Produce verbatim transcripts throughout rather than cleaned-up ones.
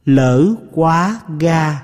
Lỡ quá ga.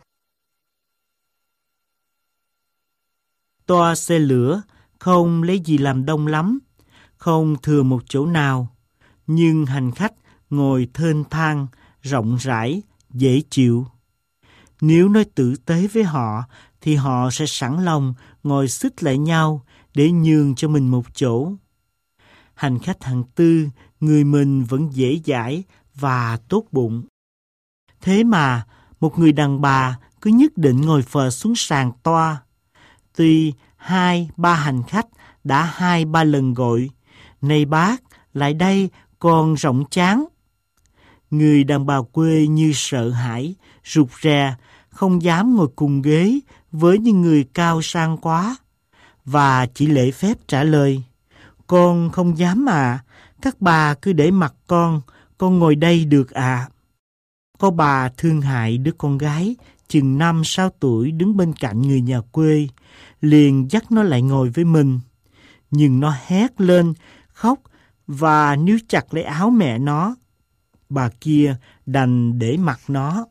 Toa xe lửa không lấy gì làm đông lắm, không thừa một chỗ nào, nhưng hành khách ngồi thênh thang, rộng rãi, dễ chịu. Nếu nói tử tế với họ, thì họ sẽ sẵn lòng ngồi xích lại nhau để nhường cho mình một chỗ. Hành khách hạng tư, người mình vẫn dễ dãi và tốt bụng. Thế mà, một người đàn bà cứ nhất định ngồi phờ xuống sàn toa. Tuy hai, ba hành khách đã hai, ba lần gọi, "Này bác, lại đây, còn rộng chán." Người đàn bà quê như sợ hãi, rụt rè, không dám ngồi cùng ghế với những người cao sang quá, và chỉ lễ phép trả lời: "Con không dám à, các bà cứ để mặc con, con ngồi đây được à." Có bà thương hại đứa con gái chừng năm sáu tuổi đứng bên cạnh người nhà quê, liền dắt nó lại ngồi với mình. Nhưng nó hét lên, khóc và níu chặt lấy áo mẹ nó. Bà kia đành để mặc nó.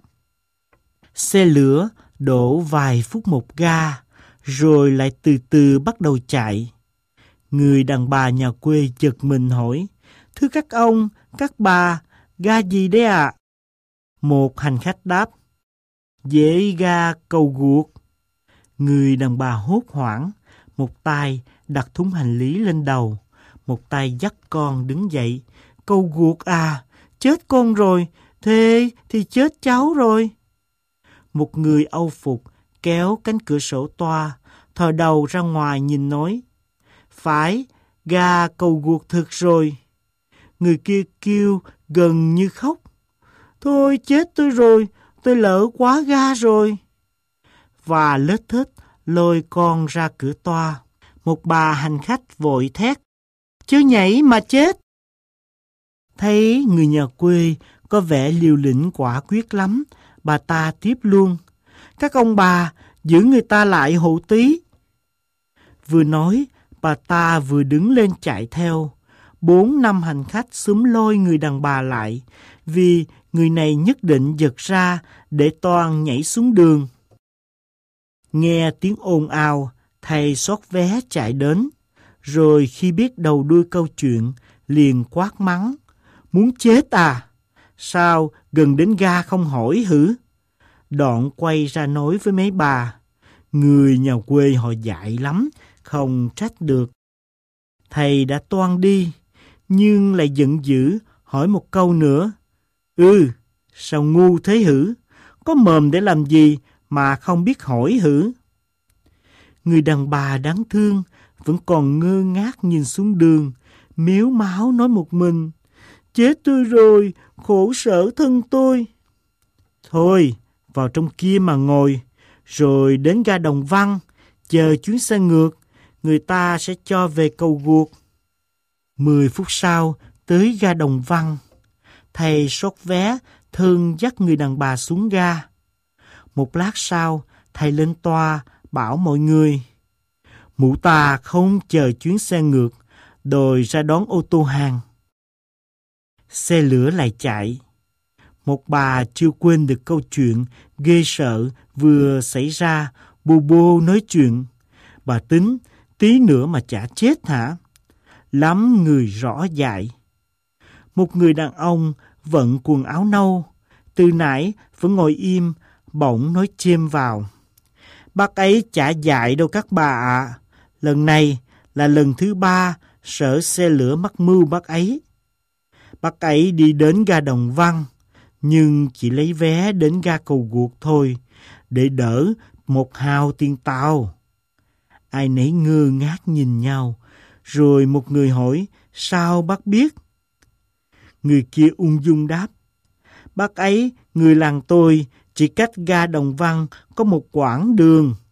Xe lửa đổ vài phút một ga, rồi lại từ từ bắt đầu chạy. Người đàn bà nhà quê giật mình hỏi: "Thưa các ông, các bà, ga gì đấy ạ?" Một hành khách đáp: "Dễ ga Cầu Guộc." Người đàn bà hốt hoảng, một tay đặt thúng hành lý lên đầu, một tay dắt con đứng dậy. "Cầu Guộc à, chết con rồi, thế thì chết cháu rồi." Một người âu phục kéo cánh cửa sổ toa, thò đầu ra ngoài nhìn nói: "Phải, ga Cầu Guộc thực rồi." Người kia kêu gần như khóc: "Thôi chết tôi rồi, tôi lỡ quá ga rồi." Và lết thết lôi con ra cửa toa. Một bà hành khách vội thét: "Chớ nhảy mà chết." Thấy người nhà quê có vẻ liều lĩnh quả quyết lắm, bà ta tiếp luôn: "Các ông bà, giữ người ta lại hộ tí." Vừa nói, bà ta vừa đứng lên chạy theo. Bốn năm hành khách xúm lôi người đàn bà lại, vì người này nhất định giật ra để toan nhảy xuống đường. Nghe tiếng ồn ào, thầy xót vé chạy đến, rồi khi biết đầu đuôi câu chuyện, liền quát mắng: "Muốn chết à? Sao gần đến ga không hỏi hử?" Đoạn quay ra nói với mấy bà: "Người nhà quê họ dại lắm, không trách được." Thầy đã toan đi, nhưng lại giận dữ hỏi một câu nữa: "Ừ, sao ngu thế hử? Có mồm để làm gì mà không biết hỏi hử?" Người đàn bà đáng thương vẫn còn ngơ ngác nhìn xuống đường, mếu máo nói một mình: "Chết tôi rồi, khổ sở thân tôi." "Thôi, vào trong kia mà ngồi, rồi đến ga Đồng Văn, chờ chuyến xe ngược, người ta sẽ cho về Cầu Guộc." Mười phút sau, tới ga Đồng Văn. Thầy sốt vé, thương dắt người đàn bà xuống ga. Một lát sau, thầy lên toa, bảo mọi người: "Mụ ta không chờ chuyến xe ngược, đòi ra đón ô tô hàng." Xe lửa lại chạy. Một bà chưa quên được câu chuyện ghê sợ vừa xảy ra, bô bô nói chuyện: "Bà tính tí nữa mà chả chết hả?" Lắm người rõ dại. Một người đàn ông vận quần áo nâu, từ nãy vẫn ngồi im, bỗng nói chêm vào: "Bác ấy chả dại đâu các bà ạ. Lần này là lần thứ ba sở xe lửa mắc mưu bác ấy. Bác ấy đi đến ga Đồng Văn, nhưng chỉ lấy vé đến ga Cầu Guộc thôi, để đỡ một hào tiền tàu." Ai nấy ngơ ngác nhìn nhau, rồi một người hỏi: "Sao bác biết?" Người kia ung dung đáp: "Bác ấy, người làng tôi, chỉ cách ga Đồng Văn có một quãng đường."